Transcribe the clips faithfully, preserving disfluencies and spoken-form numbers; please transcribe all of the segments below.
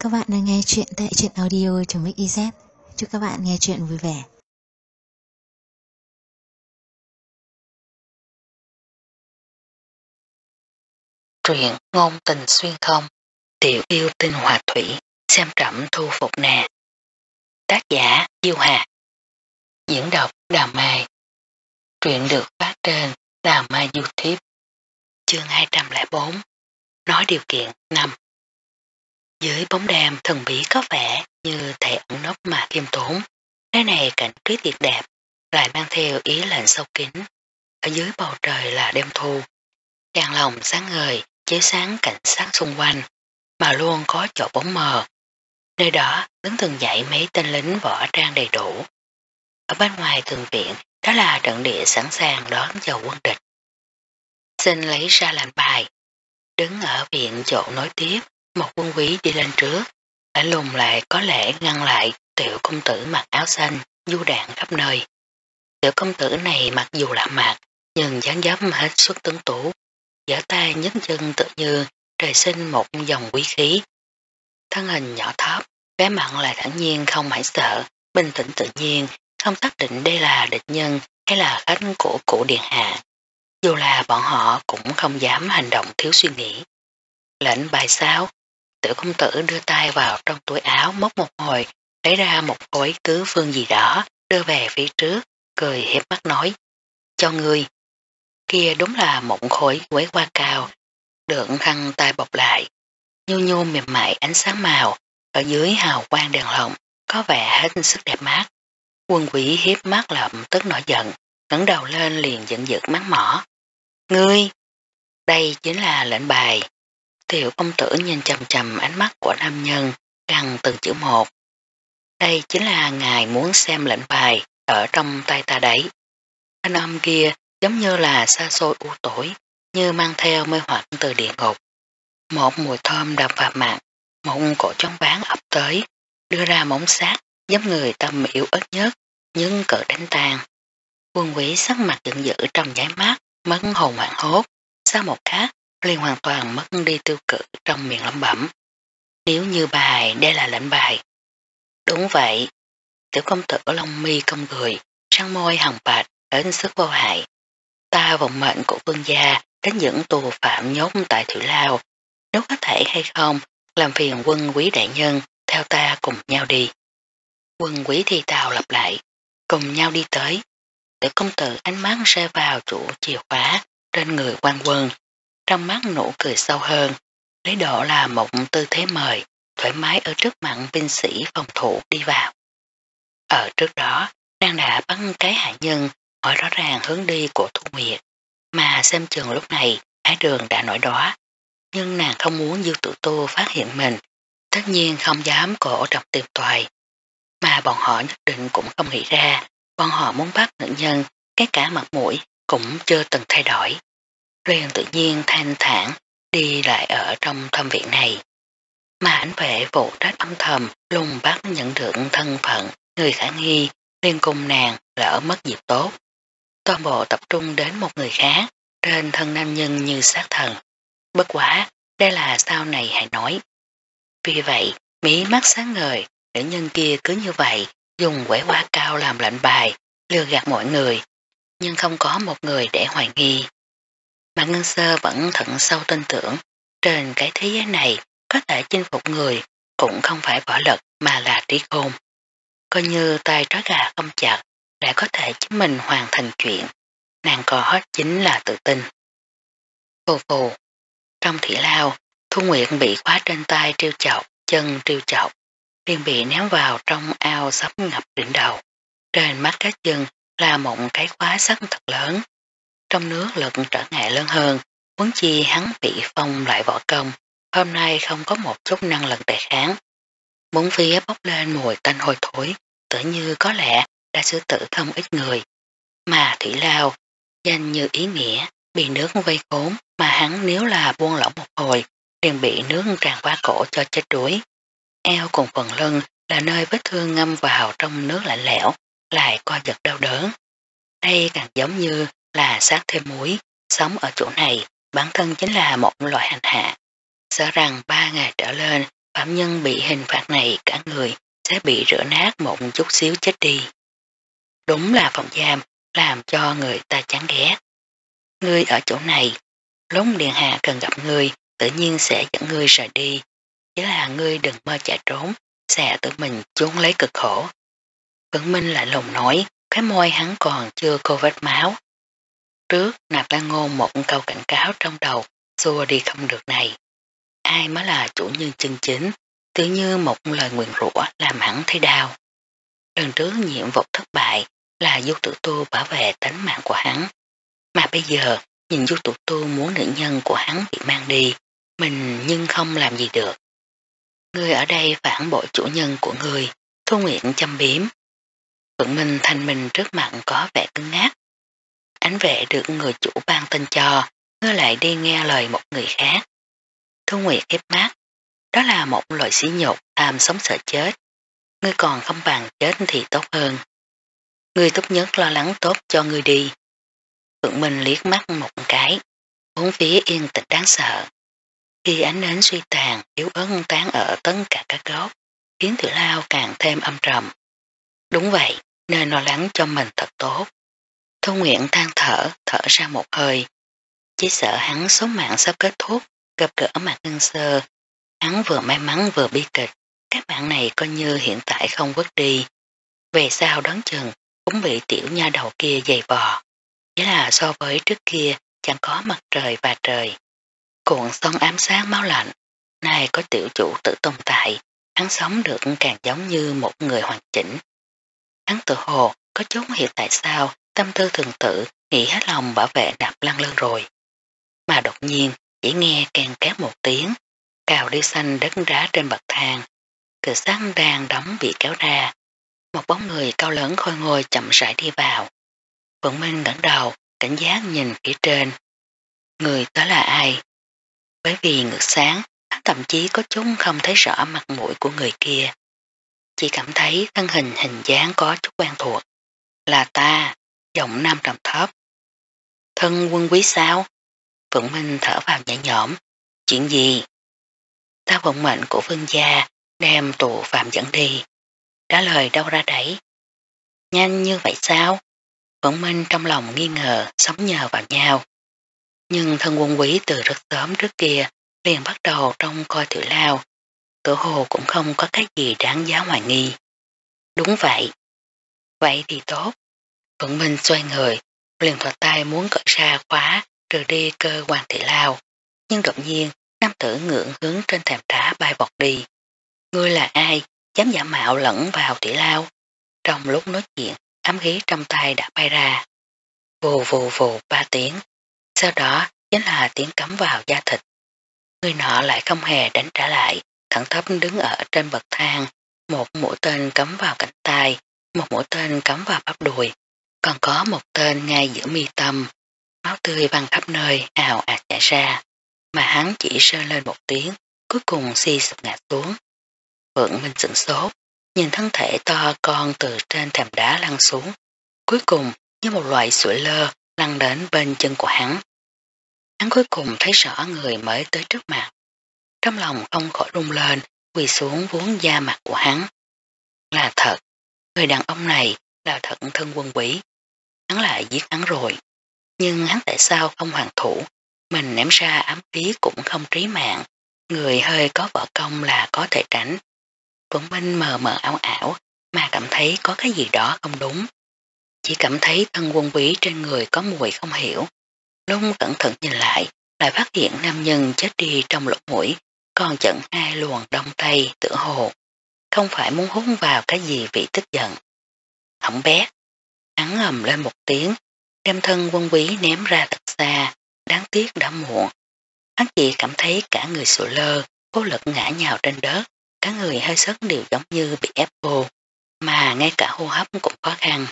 các bạn đang nghe chuyện tại truyện audio.mix.iz. Chúc các bạn nghe chuyện vui vẻ. Truyện ngôn tình xuyên không, tiểu yêu tinh hòa thủy, xem trẫm thu phục nè. Tác giả Diêu Hà. Diễn đọc Đào Mai. Truyện được phát trên Đào Mai YouTube. Chương hai trăm lẻ bốn. Nói điều kiện năm. Dưới bóng đêm thần bí có vẻ như thể ẩn nấp mà khiêm tốn. Cái này cảnh tuyết tuyệt đẹp, lại mang theo ý lệnh sâu kín. Ở dưới bầu trời là đêm thu. Tràn lòng sáng ngời, chiếu sáng cảnh sát xung quanh, mà luôn có chỗ bóng mờ. Nơi đó đứng từng dãy mấy tên lính võ trang đầy đủ. Ở bên ngoài tường viện, đó là trận địa sẵn sàng đón chờ quân địch. Xin lấy ra lệnh bài. Đứng ở viện chỗ nối tiếp, một quân quý đi lên trước, lạnh lùng lại có lẽ ngăn lại tiểu công tử mặc áo xanh, du đạn khắp nơi. Tiểu công tử này mặc dù lạ mặt, nhưng dáng dấp hết sức tuấn tú, giở tay nhấc chân tự như trời sinh một dòng quý khí. Thân hình nhỏ thóp, vẻ mặt lại thản nhiên không mãi sợ, bình tĩnh tự nhiên, không xác định đây là địch nhân hay là khách của cụ điện hạ. Dù là bọn họ cũng không dám hành động thiếu suy nghĩ. Lệnh bài sao? Tiểu công tử đưa tay vào trong túi áo móc một hồi, lấy ra một khối tứ phương gì đó, đưa về phía trước, cười hiếp mắt nói. Cho ngươi. Kia đúng là một khối quế hoa cao, được khăn tay bọc lại. Nhu nhu mềm mại ánh sáng màu, ở dưới hào quang đèn lồng, có vẻ hết sức đẹp mắt. Quân quỷ hiếp mắt lập tức nổi giận, ngẩng đầu lên liền giận dữ mắng mỏ. Ngươi! Đây chính là lệnh bài. Tiểu công tử nhìn chầm chầm ánh mắt của nam nhân, gằn từng chữ một. Đây chính là ngài muốn xem lệnh bài ở trong tay ta đấy. Thanh âm kia giống như là xa xôi u tối, như mang theo mê hoặc từ địa ngục. Một mùi thơm đập vào mặt, một cổ trống ván ập tới, đưa ra móng sát, giống người tâm yếu ớt nhất, nhưng cỡ đánh tan. Quân quý sắc mặt giận dữ trong nháy mắt, mất hồn hoảng hốt, sau một khắc liền hoàn toàn mất đi tiêu cự trong miệng lẩm bẩm. Nếu như bài đây là lệnh bài. Đúng vậy. Tiểu công tử lông mi cong cười, răng môi hồng bạch, hết sức vô hại. Ta vọng mệnh của vương gia đến dẫn tù phạm nhốt tại Thủy Lao. Nếu có thể hay không, làm phiền quân quý đại nhân, theo ta cùng nhau đi. Quân quý thi tàu lặp lại, cùng nhau đi tới. Tiểu công tử ánh mắt rơi vào chủ chìa khóa trên người quan quân, trong mắt nụ cười sâu hơn, lấy độ là một tư thế mời, thoải mái ở trước mặt binh sĩ phòng thủ đi vào. Ở trước đó, đang đã bắn cái hạ nhân, hỏi rõ ràng hướng đi của Thu Nguyệt, mà xem chừng lúc này Hải Đường đã nổi đó. Nhưng nàng không muốn Diêu Tử Tu phát hiện mình, tất nhiên không dám cổ độc tìm toài. Mà bọn họ nhất định cũng không nghĩ ra, bọn họ muốn bắt nữ nhân, cái cả mặt mũi cũng chưa từng thay đổi. Liền tự nhiên thanh thản đi lại ở trong thâm viện này. Mà ảnh vệ phụ trách âm thầm lùng bắt nhận được thân phận người khả nghi, liên cùng nàng lỡ mất dịp tốt. Toàn bộ tập trung đến một người khác, trên thân nam nhân như sát thần. Bất quá, đây là sau này hãy nói. Vì vậy, mí mắt sáng ngời, nữ nhân kia cứ như vậy, dùng quẻ hoa cao làm lệnh bài, lừa gạt mọi người, nhưng không có một người để hoài nghi. Mà Ngân Sơ vẫn thận sâu tin tưởng, trên cái thế giới này có thể chinh phục người, cũng không phải võ lực mà là trí khôn. Coi như tay trói gà không chặt, lại có thể chính mình hoàn thành chuyện, nàng có hết chính là tự tin. Phù phù, trong Thủy Lao, Thu Nguyệt bị khóa trên tay trêu chọc, chân trêu chọc, liền bị ném vào trong ao sắp ngập đỉnh đầu. Trên mắt cá chân là một cái khóa sắt thật lớn. Trong nước lực trở ngại lớn hơn, muốn chi hắn bị phong lại võ công, hôm nay không có một chút năng lực đề kháng. Bốn phía bốc lên mùi tanh hôi thối, tự như có lẽ đã xử tử không ít người. Mà Thủy Lao, danh như ý nghĩa, bị nước vây khốn, mà hắn nếu là buông lỏng một hồi, liền bị nước tràn qua cổ cho chết đuối. Eo cùng phần lưng là nơi vết thương ngâm vào trong nước lạnh lẽo, lại co giật đau đớn. Đây càng giống như là sát thêm muối, sống ở chỗ này, bản thân chính là một loại hành hạ. Sợ rằng ba ngày trở lên phạm nhân bị hình phạt này cả người sẽ bị rửa nát một chút xíu chết đi. Đúng là phòng giam làm cho người ta chán ghét. Ngươi ở chỗ này, lúc điện hạ cần gặp ngươi tự nhiên sẽ dẫn ngươi rời đi, chỉ là ngươi đừng mơ chạy trốn, sẽ tự mình trốn lấy cực khổ. Vững Minh lại lùng nói, cái môi hắn còn chưa khô vết máu. Trước Nạp Lan Ngôn một câu cảnh cáo trong đầu, xua đi không được này. Ai mới là chủ nhân chân chính, tự như một lời nguyền rủa làm hắn thấy đau. Lần trước nhiệm vụ thất bại là Du Tử Tu bảo vệ tính mạng của hắn. Mà bây giờ, nhìn Du Tử Tu muốn nữ nhân của hắn bị mang đi, mình nhưng không làm gì được. Ngươi ở đây phản bội chủ nhân của ngươi, Thu Nguyện châm biếm. Vượng Minh thanh minh trước mặt có vẻ cứng ngắc. Ánh vệ được người chủ ban tên cho, ngươi lại đi nghe lời một người khác. Thu Nguyệt hiếp mắt, đó là một loại sỉ nhục tham sống sợ chết. Ngươi còn không bằng chết thì tốt hơn. Ngươi tốt nhất lo lắng tốt cho ngươi đi. Vượng Minh liếc mắt một cái, bốn phía yên tĩnh đáng sợ. Khi ánh nến suy tàn, yếu ớt tán ở tất cả các góc, khiến Tiểu Lao càng thêm âm trầm. Đúng vậy, nên lo lắng cho mình thật tốt. Thu Nguyện than thở, thở ra một hơi. Chỉ sợ hắn số mạng sắp kết thúc, gặp gỡ Mạc Ngân Sơ. Hắn vừa may mắn vừa bi kịch, các bạn này coi như hiện tại không vứt đi. Về sau đoán chừng cũng bị tiểu nha đầu kia dày vò. Chỉ là so với trước kia chẳng có mặt trời và trời. Cuộn xong ám sát máu lạnh, nay có tiểu chủ tự tồn tại, hắn sống được càng giống như một người hoàn chỉnh. Hắn tự hồ có chút hiểu tại sao tâm tư thường tử nghĩ hết lòng bảo vệ Nạp Lan Lân rồi. Mà đột nhiên chỉ nghe càng két một tiếng, cào đi xanh đất đá trên bậc thang, cửa sắt đang đóng bị kéo ra. Một bóng người cao lớn khôi ngồi chậm rãi đi vào. Vượng Minh ngẩng đầu, cảnh giác nhìn phía trên. Người đó là ai? Bởi vì ngược sáng, hắn thậm chí có chút không thấy rõ mặt mũi của người kia. Chỉ cảm thấy thân hình hình dáng có chút quen thuộc. Là ta, giọng nam trầm thấp. Thân quân quý sao? Vượng Minh thở vào nhẹ nhõm. Chuyện gì? Ta vận mệnh của vương gia, đem tù phạm dẫn đi. Trả lời đâu ra đấy? Nhanh như vậy sao? Vượng Minh trong lòng nghi ngờ, sống nhờ vào nhau. Nhưng thân quân quý từ rất sớm trước kia liền bắt đầu trông coi Tiểu Lao. Tự hồ cũng không có cái gì đáng giá hoài nghi. Đúng vậy. Vậy thì tốt. Vượng Minh xoay người, liền thò tay muốn cởi ra khóa trừ đi cơ quan Tiểu Lao. Nhưng đột nhiên, nam tử ngưỡng hướng trên thềm đá bay vọt đi. Ngươi là ai? Dám giả mạo lẫn vào Tiểu Lao. Trong lúc nói chuyện, ám khí trong tay đã bay ra. Vù vù vù ba tiếng. Sau đó chính là tiếng cắm vào da thịt. Người nọ lại không hề đánh trả lại, thẳng thấp đứng ở trên bậc thang. Một mũi tên cắm vào cánh tay, một mũi tên cắm vào bắp đùi, còn có một tên ngay giữa mi tâm. Máu tươi văng khắp nơi, ào ạt chảy ra, mà hắn chỉ sơ lên một tiếng, cuối cùng suy sụp ngã xuống. Vượng Minh sửng sốt, nhìn thân thể to con từ trên thềm đá lăn xuống, cuối cùng như một loại sủi lơ lăn đến bên chân của hắn. Hắn cuối cùng thấy rõ người mới tới trước mặt. Trong lòng không khỏi rung lên, quỳ xuống vuốt da mặt của hắn. Là thật, người đàn ông này là thật thân quân quý. Hắn lại giết hắn rồi. Nhưng hắn tại sao không hoàn thủ? Mình ném ra ám khí cũng không trí mạng. Người hơi có võ công là có thể tránh. Vượng Minh mờ mờ ảo ảo mà cảm thấy có cái gì đó không đúng. Chỉ cảm thấy thân quân quý trên người có mùi không hiểu. Lúc cẩn thận nhìn lại, lại phát hiện nam nhân chết đi trong lỗ mũi, còn chận hai luồng đông tay tựa hồ. Không phải muốn hút vào cái gì vị tức giận. Hỏng bét. Hắn ngầm lên một tiếng, đem thân quân quý ném ra thật xa, đáng tiếc đã muộn. Hắn chỉ cảm thấy cả người sụi lơ, vô lực ngã nhào trên đất, cả người hơi sất đều giống như bị ép vô, mà ngay cả hô hấp cũng khó khăn.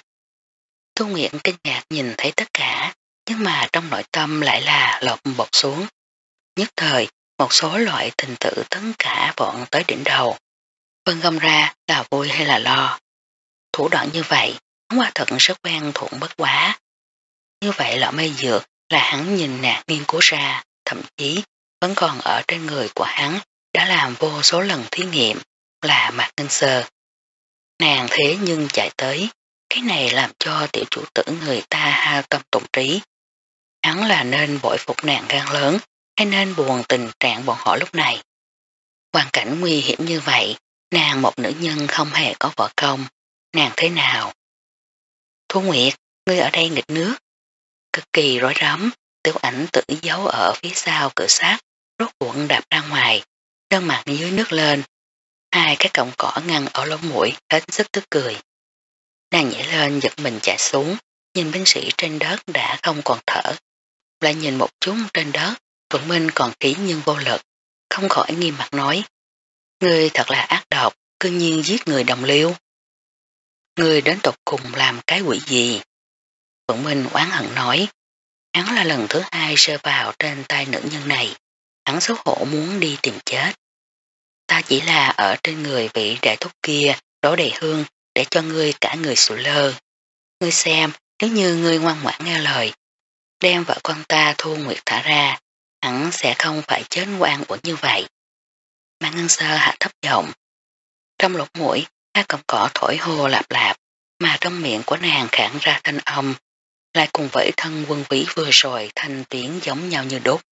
Thu Nguyện kinh ngạc nhìn thấy tất cả, nhưng mà trong nội tâm lại là lột bột xuống. Nhất thời, một số loại tình tự tất cả bọn tới đỉnh đầu. Phân gom ra là vui hay là lo. Thủ đoạn như vậy, hắn quả thật rất quen thuận bất quá. Như vậy lọ mê dược là hắn nhìn nạt nghiên cứu ra, thậm chí vẫn còn ở trên người của hắn đã làm vô số lần thí nghiệm là Mạc Ngân Sơ. Nàng thế nhưng chạy tới, cái này làm cho tiểu chủ tử người ta hao tâm tổn trí. Hắn là nên bội phục nàng gan lớn, hay nên buồn tình trạng bọn họ lúc này. Hoàn cảnh nguy hiểm như vậy, nàng một nữ nhân không hề có võ công, nàng thế nào? Thu Nguyệt, ngươi ở đây nghịch nước. Cực kỳ rối rắm, Tiểu Ảnh tự giấu ở phía sau cửa sắt, rốt cuộc đạp ra ngoài, nâng mặt dưới nước lên. Hai cái cọng cỏ ngăn ở lỗ mũi hết sức tức cười. Nàng nhảy lên giật mình chạy xuống, nhìn binh sĩ trên đất đã không còn thở. Lại nhìn một chút trên đất, Thuận Minh còn khí nhưng vô lực, không khỏi nghiêm mặt nói. Ngươi thật là ác độc, cư nhiên giết người đồng liêu. Ngươi đến tột cùng làm cái quỷ gì? Thuận Minh oán hận nói. Hắn là lần thứ hai rơi vào trên tay nữ nhân này, hắn xấu hổ muốn đi tìm chết. Ta chỉ là ở trên người vị đại thúc kia đổ đầy hương để cho ngươi cả người sụi lơ. Ngươi xem, nếu như ngươi ngoan ngoãn nghe lời, đem vợ con ta Thu Nguyệt thả ra, hắn sẽ không phải chết oan uổng như vậy. Mạc Ngân Sơ hạ thấp giọng. Trong lỗ mũi, hai cọng cỏ thổi hồ lạp lạp, mà trong miệng của nàng khản ra thanh âm, lại cùng với thân quân vĩ vừa rồi thanh tuyến giống nhau như đúc.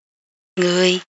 Ngươi!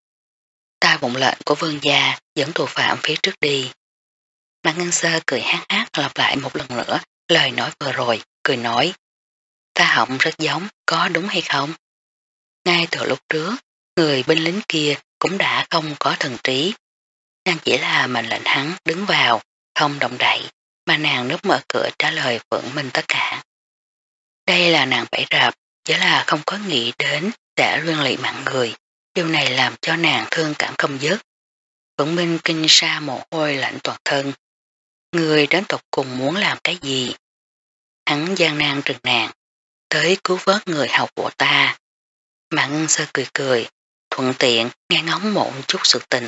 Ta bụng lệnh của vương gia dẫn tù phạm phía trước đi. Mạc Ngân Sơ cười hát hát lặp lại một lần nữa lời nói vừa rồi, cười nói. Ta họng rất giống, có đúng hay không? Ngay từ lúc trước, người binh lính kia cũng đã không có thần trí. Nàng chỉ là mệnh lệnh hắn đứng vào, không động đậy, mà nàng núp mở cửa trả lời Phượng Minh tất cả. Đây là nàng bẫy rập, chỉ là không có nghĩ đến sẽ luyên lị mạng người. Điều này làm cho nàng thương cảm không dứt. Phượng Minh kinh sa mồ hôi lạnh toàn thân. Người đến tột cùng muốn làm cái gì? Hắn gian nan trừng nàng, tới cứu vớt người học của ta. Mạc Ngân Sơ cười cười, thuận tiện nghe ngóng một chút sự tình.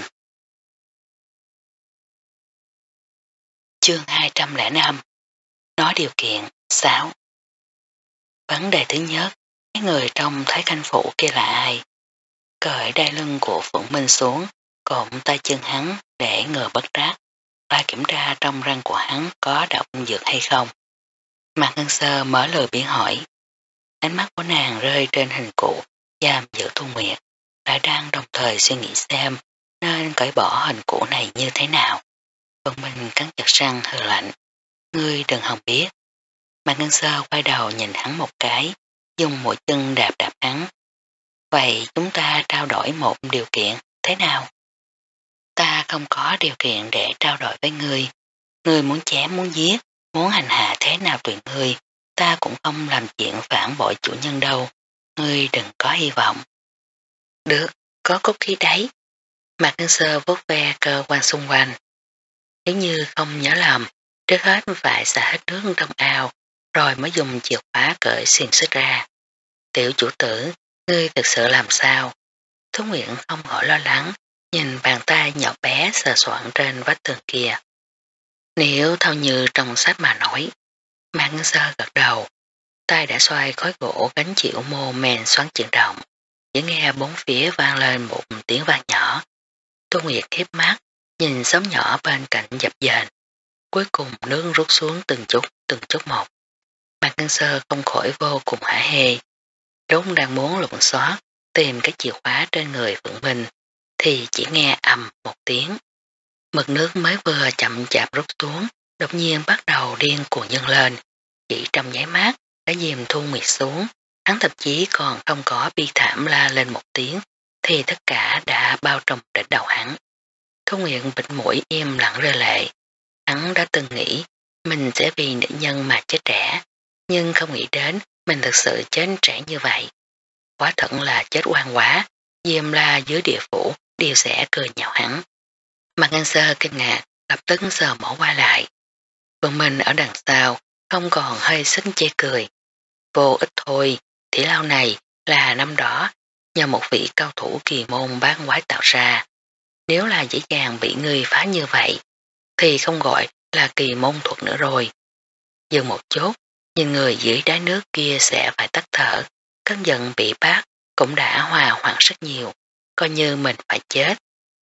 Chương hai trăm lẻ năm Nói điều kiện sáu. Vấn đề thứ nhất, cái người trong Thái Khanh Phủ kia là ai? Cởi đai lưng của Phượng Minh xuống, cộm tay chân hắn để ngừa bất trắc, phải kiểm tra trong răng của hắn có độc dược hay không. Mạc Ngân Sơ mở lời biển hỏi. Ánh mắt của nàng rơi trên hình cụ giam giữ Thu Nguyệt, lại đang đồng thời suy nghĩ xem nên cởi bỏ hình cụ này như thế nào. Phượng Minh cắn chặt răng hừ lạnh. Ngươi đừng hòng biết. Mạc Ngân Sơ quay đầu nhìn hắn một cái, dùng mũi chân đạp đạp hắn. Vậy chúng ta trao đổi một điều kiện, thế nào? Ta không có điều kiện để trao đổi với ngươi. Ngươi muốn chém muốn giết, muốn hành hạ thế nào tùy ngươi, ta cũng không làm chuyện phản bội chủ nhân đâu. Ngươi đừng có hy vọng. Được, có cốt khí đấy. Mạc Ngân Sơ vuốt ve cơ quan xung quanh. Nếu như không nhớ lầm, trước hết phải xả hết nước trong ao, rồi mới dùng chìa khóa cởi xiềng xích ra. Tiểu chủ tử, ngươi thực sự làm sao? Thú Nguyện không khỏi lo lắng, nhìn bàn tay nhỏ bé sờ soạn trên vách tường kia. Nếu theo như trong sách mà nói, Mạc Ngân Sơ gật đầu, tay đã xoay khói gỗ gánh chịu mô men xoắn chuyển động, chỉ nghe bốn phía vang lên một tiếng vang nhỏ. Tô Nguyệt khiếp mắt, nhìn sóng nhỏ bên cạnh dập dềnh, cuối cùng nước rút xuống từng chút, từng chút một. Mạc Ngân Sơ không khỏi vô cùng hả hê, đúng đang muốn lục xót tìm cái chìa khóa trên người Phượng Minh, thì chỉ nghe ầm một tiếng. Mực nước mới vừa chậm chạp rút xuống, đột nhiên bắt đầu điên cuồng dâng lên, chỉ trong nháy mắt đã dìm Thu Nguyệt xuống, hắn thậm chí còn không có bi thảm la lên một tiếng, thì tất cả đã bao trùm đỉnh đầu hắn. Thu Nguyệt bịt mũi im lặng rơi lệ, hắn đã từng nghĩ mình sẽ vì nữ nhân mà chết trẻ, nhưng không nghĩ đến mình thực sự chết trẻ như vậy. Quá thận là chết oan quá, Diêm La dưới địa phủ đều sẽ cười nhạo hắn. Mạc Ngân Sơ kinh ngạc, lập tức sờ mổ qua lại. Vương Minh ở đằng sau, không còn hơi sức chê cười. Vô ích thôi, thì lao này là năm đó, nhờ một vị cao thủ kỳ môn bán quái tạo ra. Nếu là dễ dàng bị người phá như vậy, thì không gọi là kỳ môn thuật nữa rồi. Dừng một chút, nhìn người dưới đáy nước kia sẽ phải tắt thở, cơn giận bị bắt cũng đã hòa hoãn rất nhiều, coi như mình phải chết,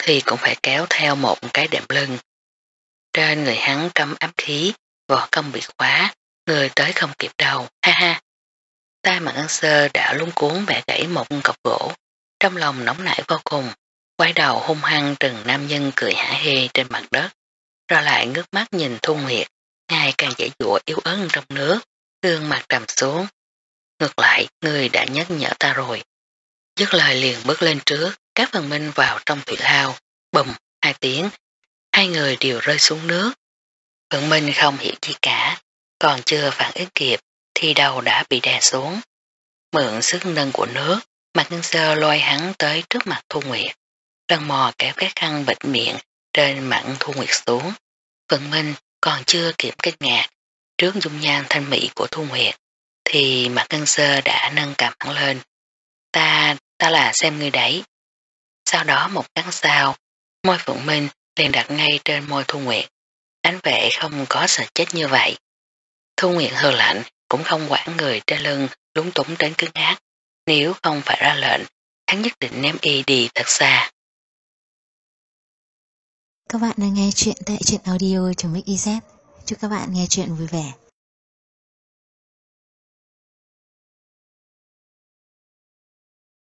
thì cũng phải kéo theo một cái đệm lưng. Trên người hắn cắm ám khí, vỏ công bị khóa, người tới không kịp đâu, ha ha. Tay Mạc Ngân Sơ đã luống cuốn bẻ gãy một cọc gỗ, trong lòng nóng nảy vô cùng, quay đầu hung hăng trừng nam nhân cười hả hê trên mặt đất, rồi lại ngước mắt nhìn Thu Nguyệt, ngày càng dãy dụa yếu ớt trong nước, gương mặt trầm xuống. Ngược lại, người đã nhắc nhở ta rồi. Dứt lời liền bước lên trước, các phần minh vào trong thủy lao, bùm, hai tiếng, hai người đều rơi xuống nước. Phượng Minh không hiểu gì cả, còn chưa phản ứng kịp thì đầu đã bị đè xuống. Mượn sức nâng của nước, Mạc Ngân Sơ lôi hắn tới trước mặt Thu Nguyệt, lần mò kéo cái khăn bịt miệng trên mặt Thu Nguyệt xuống. Phượng Minh còn chưa kịp kinh ngạc trước dung nhan thanh mỹ của Thu Nguyệt thì Mạc Ngân Sơ đã nâng cầm hắn lên. Ta, ta là xem ngươi đấy. Sau đó một cắn sau, môi Phượng Minh liền đặt ngay trên môi Thu Nguyệt. Ánh vệ không có sợ chết như vậy. Thu Nguyệt hừ lạnh cũng không quản người trên lưng lúng túng đến cứng ác. Nếu không phải ra lệnh, hắn nhất định ném y đi thật xa. Các bạn đang nghe chuyện tại truyện audio.mixyz. Chúc các bạn nghe chuyện vui vẻ.